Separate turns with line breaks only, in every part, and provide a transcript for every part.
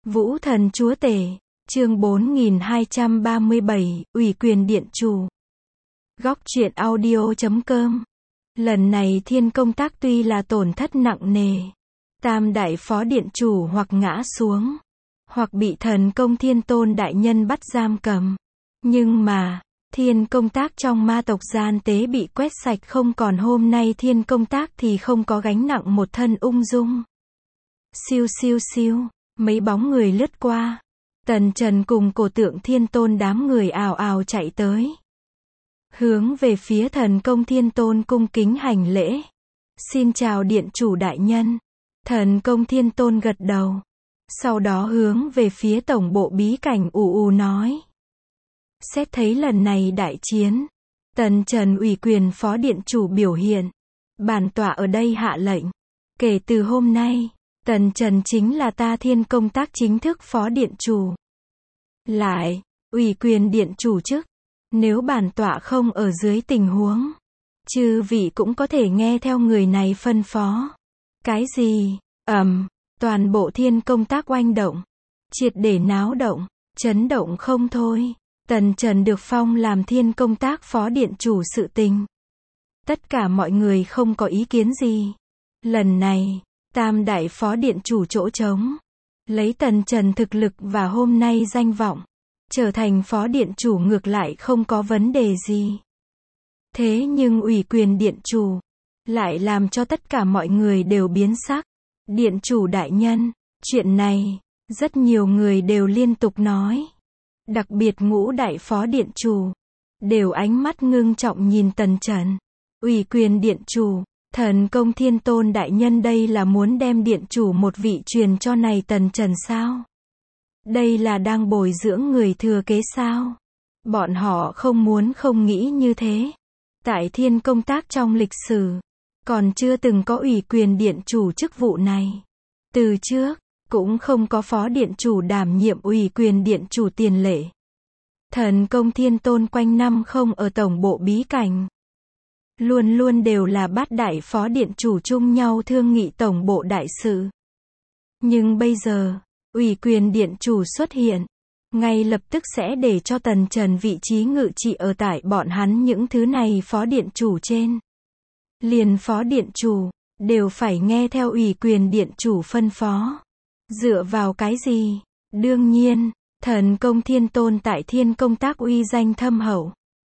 Vũ thần chúa tể, chương 4237, ủy quyền điện chủ. Góc truyện audio.com. Lần này thiên công tác tuy là tổn thất nặng nề. Tam đại phó điện chủ hoặc ngã xuống, hoặc bị thần công thiên tôn đại nhân bắt giam cầm. Nhưng mà, thiên công tác trong ma tộc gian tế bị quét sạch không còn, hôm nay thiên công tác thì không có gánh nặng, một thân ung dung. Siêu siêu siêu, mấy bóng người lướt qua. Tần Trần cùng cổ tượng thiên tôn đám người ào ào chạy tới. Hướng về phía thần công thiên tôn cung kính hành lễ. Xin chào điện chủ đại nhân. Thần công thiên tôn gật đầu. Sau đó hướng về phía tổng bộ bí cảnh ù nói. Xét thấy lần này đại chiến, Tần Trần ủy quyền phó điện chủ biểu hiện. Bản tọa ở đây hạ lệnh. Kể từ hôm nay, Tần Trần chính là ta thiên công tác chính thức phó điện chủ. Lại, ủy quyền điện chủ chức. Nếu bản tọa không ở dưới tình huống, chư vị cũng có thể nghe theo người này phân phó. Cái gì? Toàn bộ thiên công tác oanh động. Triệt để náo động, chấn động không thôi. Tần Trần được phong làm thiên công tác phó điện chủ sự tình. Tất cả mọi người không có ý kiến gì. Lần này, tam đại phó điện chủ chỗ trống. Lấy Tần Trần thực lực và hôm nay danh vọng, trở thành phó điện chủ ngược lại không có vấn đề gì. Thế nhưng ủy quyền điện chủ lại làm cho tất cả mọi người đều biến sắc. Điện chủ đại nhân, chuyện này, rất nhiều người đều liên tục nói. Đặc biệt ngũ đại phó điện chủ, đều ánh mắt ngưng trọng nhìn Tần Trần. Ủy quyền điện chủ, thần công thiên tôn đại nhân đây là muốn đem điện chủ một vị truyền cho này Tần Trần sao? Đây là đang bồi dưỡng người thừa kế sao? Bọn họ không muốn không nghĩ như thế. Tại thiên công tác trong lịch sử, còn chưa từng có ủy quyền điện chủ chức vụ này. Từ trước, cũng không có phó điện chủ đảm nhiệm ủy quyền điện chủ tiền lệ. Thần công thiên tôn quanh năm không ở tổng bộ bí cảnh. Luôn luôn đều là bát đại phó điện chủ chung nhau thương nghị tổng bộ đại sự. Nhưng bây giờ, ủy quyền điện chủ xuất hiện, ngay lập tức sẽ để cho Tần Trần vị trí ngự trị ở tại bọn hắn những thứ này phó điện chủ trên. Liền phó điện chủ, đều phải nghe theo ủy quyền điện chủ phân phó. Dựa vào cái gì? Đương nhiên, thần công thiên tôn tại thiên công tác uy danh thâm hậu.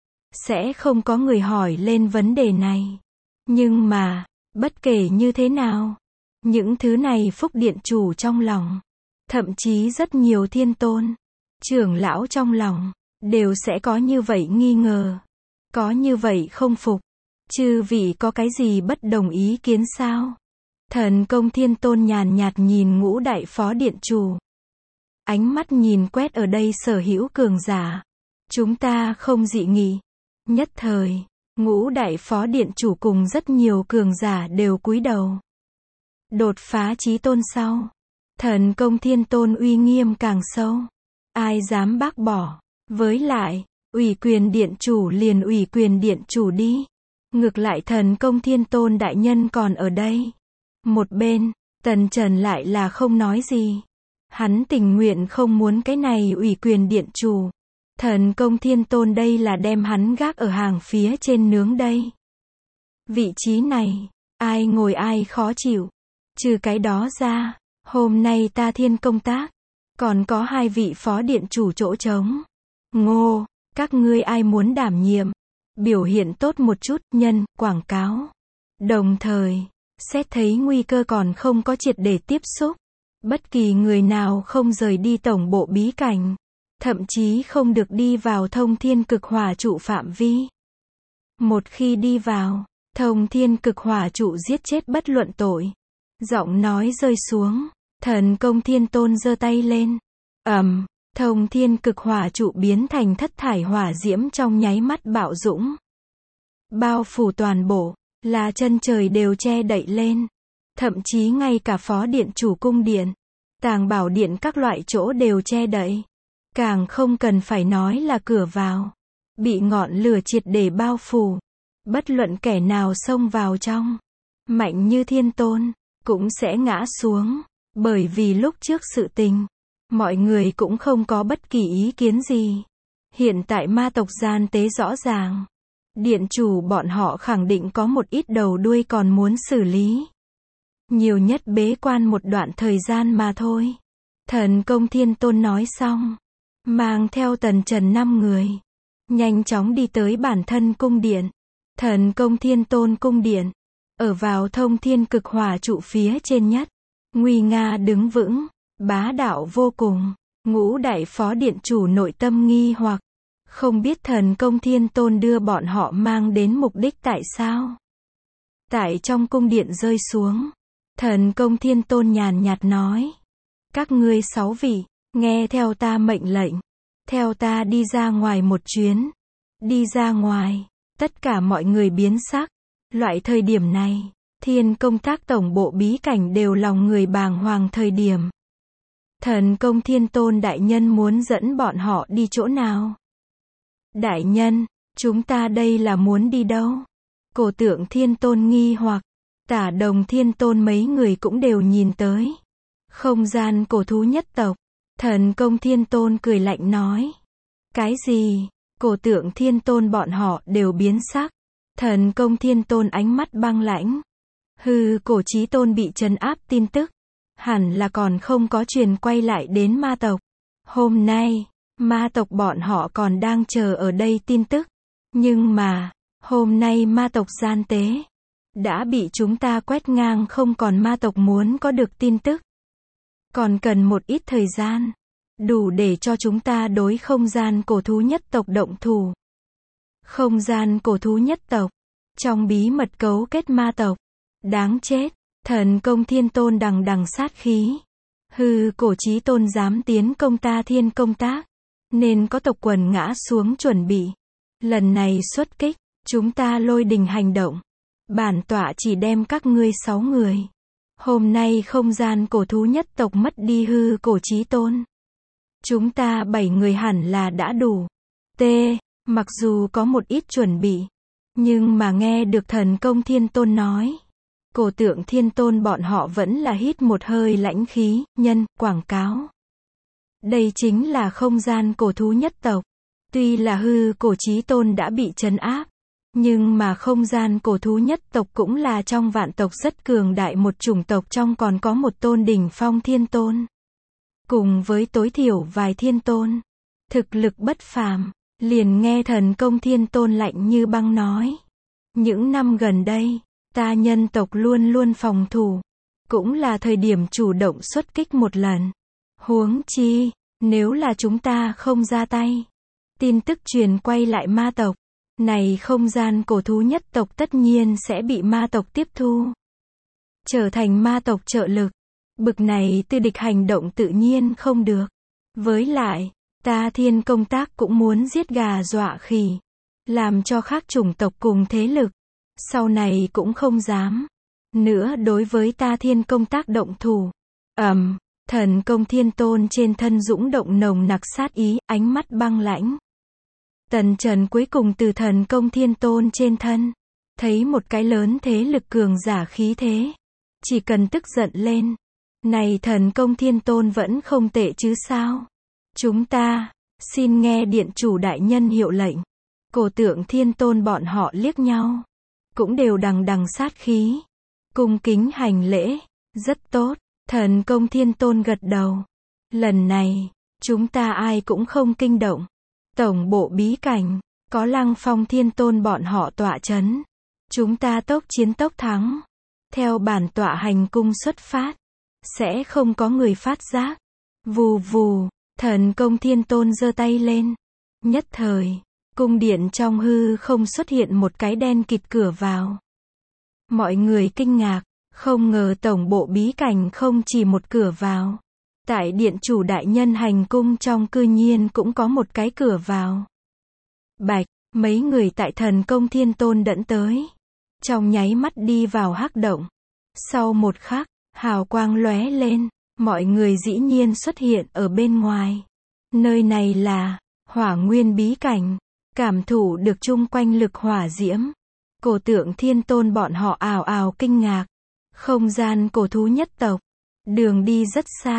Sẽ không có người hỏi lên vấn đề này. Nhưng mà, bất kể như thế nào, những thứ này phúc điện chủ trong lòng, thậm chí rất nhiều thiên tôn, trưởng lão trong lòng, đều sẽ có như vậy nghi ngờ. Có như vậy không phục. Chư vị có cái gì bất đồng ý kiến sao? Thần công thiên tôn nhàn nhạt nhìn ngũ đại phó điện chủ. Ánh mắt nhìn quét ở đây sở hữu cường giả. Chúng ta không dị nghị. Nhất thời, ngũ đại phó điện chủ cùng rất nhiều cường giả đều cúi đầu. Đột phá chí tôn sau, thần công thiên tôn uy nghiêm càng sâu. Ai dám bác bỏ? Với lại, ủy quyền điện chủ liền ủy quyền điện chủ đi. Ngược lại thần công thiên tôn đại nhân còn ở đây. Một bên, Tần Trần lại là không nói gì. Hắn tình nguyện không muốn cái này ủy quyền điện chủ. Thần công thiên tôn đây là đem hắn gác ở hàng phía trên nướng đây. Vị trí này, ai ngồi ai khó chịu. Trừ cái đó ra, hôm nay ta thiên công tác, còn có 2 vị phó điện chủ chỗ trống. Ngô, các ngươi ai muốn đảm nhiệm? Biểu hiện tốt một chút, nhân, quảng cáo. Đồng thời, xét thấy nguy cơ còn không có triệt để tiếp xúc. Bất kỳ người nào không rời đi tổng bộ bí cảnh. Thậm chí không được đi vào thông thiên cực hỏa trụ phạm vi. Một khi đi vào, thông thiên cực hỏa trụ giết chết bất luận tội. Giọng nói rơi xuống, thần công thiên tôn giơ tay lên. Thông thiên cực hỏa trụ biến thành thất thải hỏa diễm trong nháy mắt bạo dũng. Bao phủ toàn bộ, là chân trời đều che đậy lên. Thậm chí ngay cả phó điện chủ cung điện, tàng bảo điện các loại chỗ đều che đậy. Càng không cần phải nói là cửa vào. Bị ngọn lửa triệt để bao phủ. Bất luận kẻ nào xông vào trong, mạnh như thiên tôn, cũng sẽ ngã xuống. Bởi vì lúc trước sự tình, Mọi người cũng không có bất kỳ ý kiến gì. Hiện tại ma tộc gian tế rõ ràng. Điện chủ bọn họ khẳng định có một ít đầu đuôi còn muốn xử lý. Nhiều nhất bế quan một đoạn thời gian mà thôi. Thần Công Thiên Tôn nói xong, mang theo Tần Trần 5 người, nhanh chóng đi tới bản thân cung điện. Thần Công Thiên Tôn cung điện, ở vào Thông Thiên Cực Hỏa trụ phía trên nhất, nguy nga đứng vững, bá đạo vô cùng. Ngũ đại phó điện chủ nội tâm nghi hoặc, không biết Thần Công Thiên Tôn đưa bọn họ mang đến mục đích tại sao. Tại trong cung điện rơi xuống, Thần Công Thiên Tôn nhàn nhạt nói, các ngươi 6 vị, nghe theo ta mệnh lệnh, theo ta đi ra ngoài một chuyến. Đi ra ngoài, tất cả mọi người biến sắc. Loại thời điểm này, Thiên Công Tác tổng bộ bí cảnh đều lòng người bàng hoàng thời điểm. Thần Công Thiên Tôn đại nhân muốn dẫn bọn họ đi chỗ nào? Đại nhân, chúng ta đây là muốn đi đâu? Cổ Tượng Thiên Tôn nghi hoặc, Tả Đồng Thiên Tôn mấy người cũng đều nhìn tới. Không gian cổ thú nhất tộc. Thần Công Thiên Tôn cười lạnh nói. Cái gì? Cổ Tượng Thiên Tôn bọn họ đều biến sắc. Thần Công Thiên Tôn ánh mắt băng lãnh. Hư Cổ Chí Tôn bị trấn áp tin tức, hẳn là còn không có truyền quay lại đến ma tộc. Hôm nay, ma tộc bọn họ còn đang chờ ở đây tin tức. Nhưng mà, hôm nay ma tộc gian tế đã bị chúng ta quét ngang, không còn ma tộc muốn có được tin tức. Còn cần một ít thời gian, đủ để cho chúng ta đối không gian cổ thú nhất tộc động thủ. Không gian cổ thú nhất tộc, trong bí mật cấu kết ma tộc. Đáng chết, Thần Công Thiên Tôn đằng đằng sát khí. Hư Cổ Chí Tôn dám tiến công ta Thiên Công Tác, nên có tộc quần ngã xuống chuẩn bị. Lần này xuất kích, chúng ta lôi đình hành động. Bản tọa chỉ đem các ngươi 6 người. Hôm nay không gian cổ thú nhất tộc mất đi Hư Cổ Chí Tôn. Chúng ta 7 người hẳn là đã đủ. Mặc dù có một ít chuẩn bị, nhưng mà nghe được Thần Công Thiên Tôn nói, Cổ Tượng Thiên Tôn bọn họ vẫn là hít một hơi lãnh khí. Quảng cáo. Đây chính là không gian cổ thú nhất tộc. Tuy là Hư Cổ Chí Tôn đã bị trấn áp, nhưng mà không gian cổ thú nhất tộc cũng là trong vạn tộc rất cường đại một chủng tộc, trong còn có một tôn đỉnh phong thiên tôn, cùng với tối thiểu vài thiên tôn, thực lực bất phàm. Liền nghe Thần Công Thiên Tôn lạnh như băng nói, những năm gần đây, ta nhân tộc luôn luôn phòng thủ, cũng là thời điểm chủ động xuất kích một lần. Huống chi, nếu là chúng ta không ra tay, tin tức truyền quay lại ma tộc, này không gian cổ thú nhất tộc tất nhiên sẽ bị ma tộc tiếp thu, trở thành ma tộc trợ lực. Bực này tư địch hành động tự nhiên không được. Với lại, ta Thiên Công Tác cũng muốn giết gà dọa khỉ, làm cho khác chủng tộc cùng thế lực sau này cũng không dám nữa đối với ta Thiên Công Tác động thủ. Thần Công Thiên Tôn trên thân dũng động nồng nặc sát ý, ánh mắt băng lãnh. Tần Trần cuối cùng từ Thần Công Thiên Tôn trên thân thấy một cái lớn thế lực cường giả khí thế. Chỉ cần tức giận lên, này Thần Công Thiên Tôn vẫn không tệ chứ sao? Chúng ta xin nghe điện chủ đại nhân hiệu lệnh. Cổ Tượng Thiên Tôn bọn họ liếc nhau, cũng đều đằng đằng sát khí, cung kính hành lễ. Rất tốt. Thần Công Thiên Tôn gật đầu. Lần này, chúng ta ai cũng không kinh động. Tổng bộ bí cảnh, có Lăng Phong Thiên Tôn bọn họ tọa chấn. Chúng ta tốc chiến tốc thắng. Theo bản tọa hành cung xuất phát, sẽ không có người phát giác. Vù vù, Thần Công Thiên Tôn giơ tay lên. Nhất thời, cung điện trong hư không xuất hiện một cái đen kịt cửa vào. Mọi người kinh ngạc, không ngờ tổng bộ bí cảnh không chỉ một cửa vào. Tại điện chủ đại nhân hành cung trong cư nhiên cũng có một cái cửa vào. Bạch, mấy người tại Thần Công Thiên Tôn đẫn tới. Trong nháy mắt đi vào hắc động. Sau một khắc, hào quang lóe lên, mọi người dĩ nhiên xuất hiện ở bên ngoài. Nơi này là Hỏa Nguyên bí cảnh. Cảm thụ được chung quanh lực hỏa diễm, Cổ Tượng Thiên Tôn bọn họ ào ào kinh ngạc. Không gian cổ thú nhất tộc, đường đi rất xa,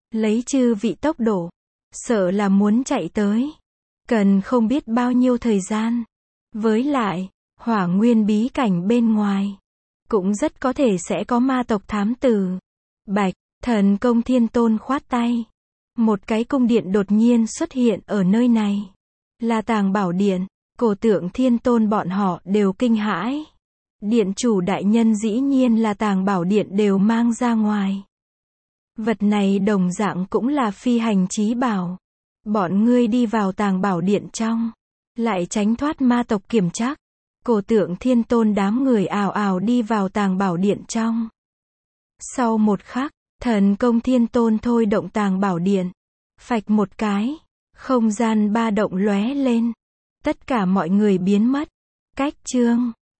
Lấy chư vị tốc độ, sợ là muốn chạy tới, cần không biết bao nhiêu thời gian. Với lại, Hỏa Nguyên bí cảnh bên ngoài, cũng rất có thể sẽ có ma tộc thám tử. Bạch, Thần Công Thiên Tôn khoát tay. Một cái cung điện đột nhiên xuất hiện ở nơi này. Là Tàng Bảo Điện, Cổ Tượng Thiên Tôn bọn họ đều kinh hãi. Điện chủ đại nhân dĩ nhiên là Tàng Bảo Điện đều mang ra ngoài. Vật này đồng dạng cũng là phi hành chí bảo. Bọn ngươi đi vào Tàng Bảo Điện trong, lại tránh thoát ma tộc kiểm trắc. Cổ Tượng Thiên Tôn đám người ào ào đi vào Tàng Bảo Điện trong. Sau một khắc, Thần Công Thiên Tôn thôi động Tàng Bảo Điện. Phạch một cái, không gian ba động lóe lên. Tất cả mọi người biến mất. Cách chương